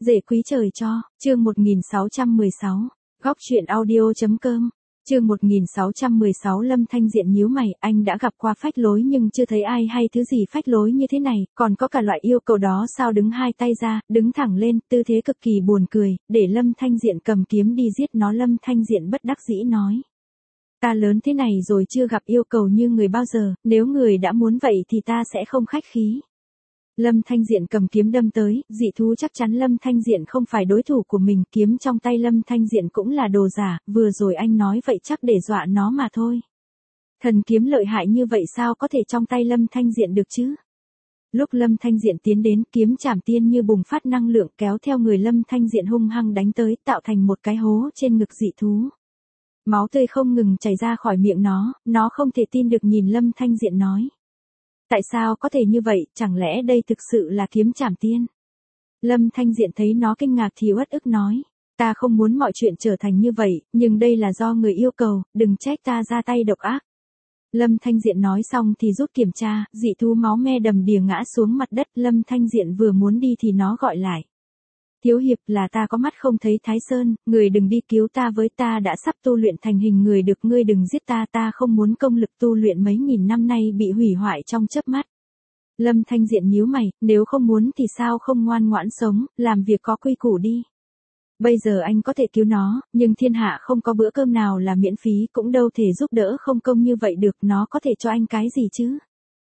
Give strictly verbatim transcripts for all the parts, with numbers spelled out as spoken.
Rể quý trời cho, chương một nghìn sáu trăm mười sáu, góc truyện audio.com, chương một nghìn sáu trăm mười sáu. Lâm Thanh Diện nhíu mày, anh đã gặp qua phách lối nhưng chưa thấy ai hay thứ gì phách lối như thế này, còn có cả loại yêu cầu đó sao, đứng hai tay ra, đứng thẳng lên, tư thế cực kỳ buồn cười, để Lâm Thanh Diện cầm kiếm đi giết nó. Lâm Thanh Diện bất đắc dĩ nói. Ta lớn thế này rồi chưa gặp yêu cầu như người bao giờ, nếu người đã muốn vậy thì ta sẽ không khách khí. Lâm Thanh Diện cầm kiếm đâm tới, dị thú chắc chắn Lâm Thanh Diện không phải đối thủ của mình, kiếm trong tay Lâm Thanh Diện cũng là đồ giả, vừa rồi anh nói vậy chắc để dọa nó mà thôi. Thần kiếm lợi hại như vậy sao có thể trong tay Lâm Thanh Diện được chứ? Lúc Lâm Thanh Diện tiến đến, kiếm chảm tiên như bùng phát năng lượng kéo theo người Lâm Thanh Diện hung hăng đánh tới, tạo thành một cái hố trên ngực dị thú. Máu tươi không ngừng chảy ra khỏi miệng nó, nó không thể tin được nhìn Lâm Thanh Diện nói. Tại sao có thể như vậy, chẳng lẽ đây thực sự là kiếm chảm tiên? Lâm Thanh Diện thấy nó kinh ngạc thì uất ức nói. Ta không muốn mọi chuyện trở thành như vậy, nhưng đây là do người yêu cầu, đừng trách ta ra tay độc ác. Lâm Thanh Diện nói xong thì rút kiểm tra, dị thú máu me đầm đìa ngã xuống mặt đất. Lâm Thanh Diện vừa muốn đi thì nó gọi lại. Thiếu hiệp, là ta có mắt không thấy Thái Sơn, người đừng đi cứu ta với, ta đã sắp tu luyện thành hình người được, ngươi đừng giết ta, ta không muốn công lực tu luyện mấy nghìn năm nay bị hủy hoại trong chớp mắt. Lâm Thanh Diện nhíu mày, nếu không muốn thì sao không ngoan ngoãn sống, làm việc có quy củ đi. Bây giờ anh có thể cứu nó, nhưng thiên hạ không có bữa cơm nào là miễn phí, cũng đâu thể giúp đỡ không công như vậy được, nó có thể cho anh cái gì chứ?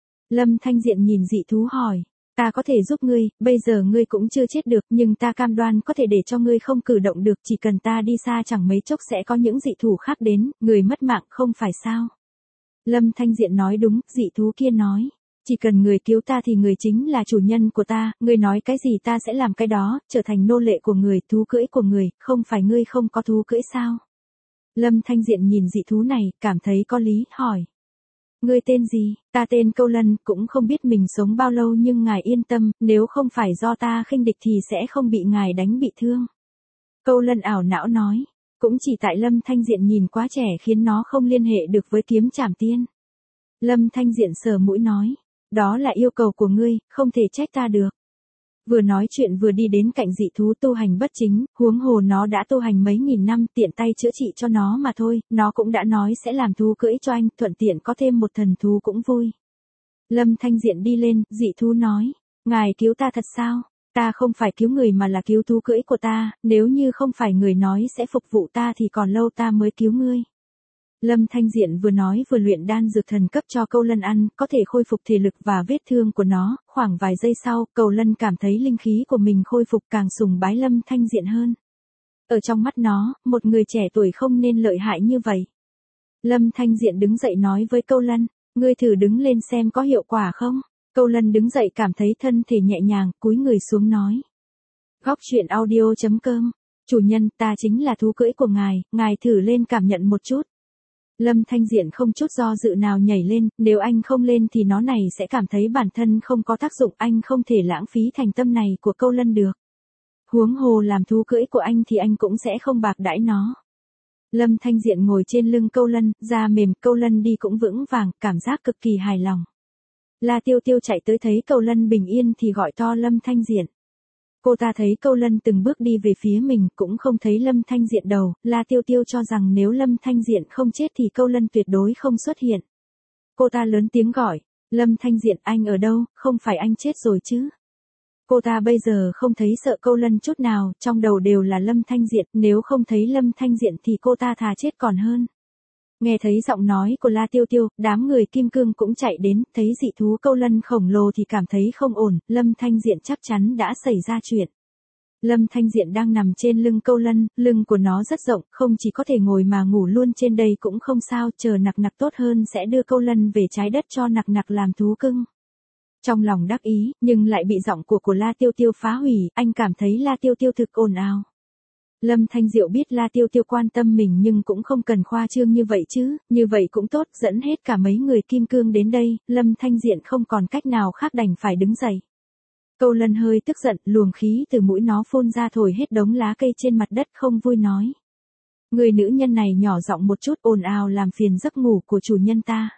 Lâm Thanh Diện nhìn dị thú hỏi. Ta có thể giúp ngươi, bây giờ ngươi cũng chưa chết được, nhưng ta cam đoan có thể để cho ngươi không cử động được, chỉ cần ta đi xa chẳng mấy chốc sẽ có những dị thú khác đến, người mất mạng không phải sao? Lâm Thanh Diện nói đúng, dị thú kia nói. Chỉ cần người cứu ta thì người chính là chủ nhân của ta, ngươi nói cái gì ta sẽ làm cái đó, trở thành nô lệ của người, thú cưỡi của người, không phải ngươi không có thú cưỡi sao? Lâm Thanh Diện nhìn dị thú này, cảm thấy có lý, hỏi. Ngươi tên gì? Ta tên Câu Lân, cũng không biết mình sống bao lâu nhưng ngài yên tâm, nếu không phải do ta khinh địch thì sẽ không bị ngài đánh bị thương. Câu Lân ảo não nói, cũng chỉ tại Lâm Thanh Diện nhìn quá trẻ khiến nó không liên hệ được với kiếm chảm tiên. Lâm Thanh Diện sờ mũi nói, đó là yêu cầu của ngươi, không thể trách ta được. Vừa nói chuyện vừa đi đến cạnh dị thú tu hành bất chính, huống hồ nó đã tu hành mấy nghìn năm, tiện tay chữa trị cho nó mà thôi, nó cũng đã nói sẽ làm thú cưỡi cho anh, thuận tiện có thêm một thần thú cũng vui. Lâm Thanh Diện đi lên, dị thú nói, ngài cứu ta thật sao? Ta không phải cứu người mà là cứu thú cưỡi của ta, nếu như không phải người nói sẽ phục vụ ta thì còn lâu ta mới cứu ngươi. Lâm Thanh Diện vừa nói vừa luyện đan dược thần cấp cho Câu Lân ăn, có thể khôi phục thể lực và vết thương của nó, khoảng vài giây sau, Câu Lân cảm thấy linh khí của mình khôi phục, càng sùng bái Lâm Thanh Diện hơn. Ở trong mắt nó, một người trẻ tuổi không nên lợi hại như vậy. Lâm Thanh Diện đứng dậy nói với Câu Lân, ngươi thử đứng lên xem có hiệu quả không? Câu Lân đứng dậy cảm thấy thân thể nhẹ nhàng, cúi người xuống nói. Góc truyện audio.com, chủ nhân, ta chính là thú cưỡi của ngài, ngài thử lên cảm nhận một chút. Lâm Thanh Diện không chút do dự nào nhảy lên, nếu anh không lên thì nó này sẽ cảm thấy bản thân không có tác dụng, anh không thể lãng phí thành tâm này của Câu Lân được. Huống hồ làm thú cưỡi của anh thì anh cũng sẽ không bạc đãi nó. Lâm Thanh Diện ngồi trên lưng Câu Lân, da mềm, Câu Lân đi cũng vững vàng, cảm giác cực kỳ hài lòng. La Tiêu Tiêu chạy tới thấy Câu Lân bình yên thì gọi to Lâm Thanh Diện. Cô ta thấy Câu Lân từng bước đi về phía mình, cũng không thấy Lâm Thanh Diện đầu, La Tiêu Tiêu cho rằng nếu Lâm Thanh Diện không chết thì Câu Lân tuyệt đối không xuất hiện. Cô ta lớn tiếng gọi, Lâm Thanh Diện, anh ở đâu, không phải anh chết rồi chứ? Cô ta bây giờ không thấy sợ Câu Lân chút nào, trong đầu đều là Lâm Thanh Diện, nếu không thấy Lâm Thanh Diện thì cô ta thà chết còn hơn. Nghe thấy giọng nói của La Tiêu Tiêu, đám người kim cương cũng chạy đến, thấy dị thú Câu Lân khổng lồ thì cảm thấy không ổn, Lâm Thanh Diện chắc chắn đã xảy ra chuyện. Lâm Thanh Diện đang nằm trên lưng Câu Lân, lưng của nó rất rộng, không chỉ có thể ngồi mà ngủ luôn trên đây cũng không sao, chờ Nặc Nặc tốt hơn sẽ đưa Câu Lân về trái đất cho Nặc Nặc làm thú cưng. Trong lòng đắc ý, nhưng lại bị giọng của của La Tiêu Tiêu phá hủy, anh cảm thấy La Tiêu Tiêu thực ồn ào. Lâm Thanh Diệu biết La Tiêu Tiêu quan tâm mình nhưng cũng không cần khoa trương như vậy chứ, như vậy cũng tốt, dẫn hết cả mấy người kim cương đến đây, Lâm Thanh Diện không còn cách nào khác đành phải đứng dậy. Câu Lân hơi tức giận, luồng khí từ mũi nó phun ra thổi hết đống lá cây trên mặt đất, không vui nói. Người nữ nhân này nhỏ giọng một chút, ồn ào làm phiền giấc ngủ của chủ nhân ta.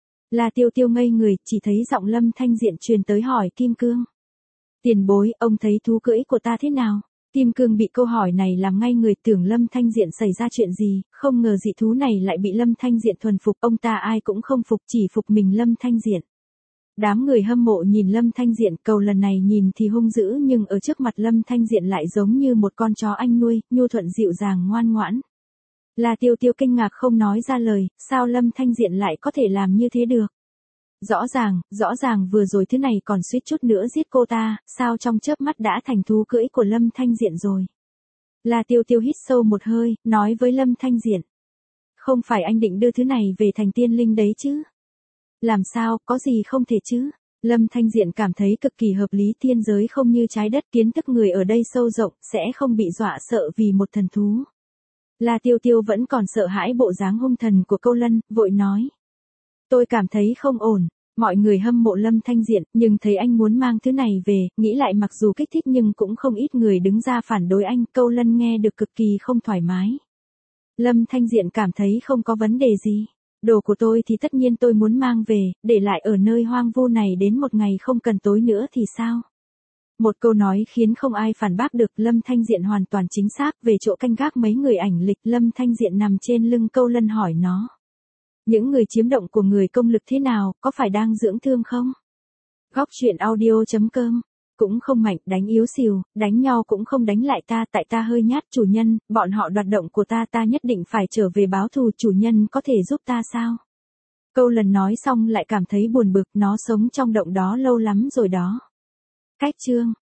La Tiêu Tiêu ngây người, chỉ thấy giọng Lâm Thanh Diện truyền tới hỏi kim cương. Tiền bối, ông thấy thú cưỡi của ta thế nào? Kim Cương bị câu hỏi này làm ngay người, tưởng Lâm Thanh Diện xảy ra chuyện gì, không ngờ dị thú này lại bị Lâm Thanh Diện thuần phục, ông ta ai cũng không phục, chỉ phục mình Lâm Thanh Diện. Đám người hâm mộ nhìn Lâm Thanh Diện, cầu lần này nhìn thì hung dữ nhưng ở trước mặt Lâm Thanh Diện lại giống như một con chó anh nuôi, nhu thuận dịu dàng ngoan ngoãn. La Tiêu Tiêu kinh ngạc không nói ra lời, sao Lâm Thanh Diện lại có thể làm như thế được? Rõ ràng, rõ ràng vừa rồi thứ này còn suýt chút nữa giết cô ta, sao trong chớp mắt đã thành thú cưỡi của Lâm Thanh Diện rồi. La Tiêu Tiêu hít sâu một hơi, nói với Lâm Thanh Diện. Không phải anh định đưa thứ này về thành tiên linh đấy chứ? Làm sao, có gì không thể chứ? Lâm Thanh Diện cảm thấy cực kỳ hợp lý, thiên giới không như trái đất, kiến thức người ở đây sâu rộng, sẽ không bị dọa sợ vì một thần thú. La Tiêu Tiêu vẫn còn sợ hãi bộ dáng hung thần của Câu Lân, vội nói. Tôi cảm thấy không ổn, mọi người hâm mộ Lâm Thanh Diện, nhưng thấy anh muốn mang thứ này về, nghĩ lại mặc dù kích thích nhưng cũng không ít người đứng ra phản đối anh, Câu Lân nghe được cực kỳ không thoải mái. Lâm Thanh Diện cảm thấy không có vấn đề gì. Đồ của tôi thì tất nhiên tôi muốn mang về, để lại ở nơi hoang vu này đến một ngày không cần tối nữa thì sao? Một câu nói khiến không ai phản bác được, Lâm Thanh Diện hoàn toàn chính xác, về chỗ canh gác mấy người ảnh lịch, Lâm Thanh Diện nằm trên lưng Câu Lân hỏi nó. Những người chiếm động của người công lực thế nào, có phải đang dưỡng thương không? Góc truyện audio chấm com. Cũng không mạnh, đánh yếu xìu, đánh nhau cũng không đánh lại ta, tại ta hơi nhát chủ nhân, bọn họ đoạt động của ta, ta nhất định phải trở về báo thù, chủ nhân có thể giúp ta sao? Câu Lần nói xong lại cảm thấy buồn bực, nó sống trong động đó lâu lắm rồi đó. Cách chương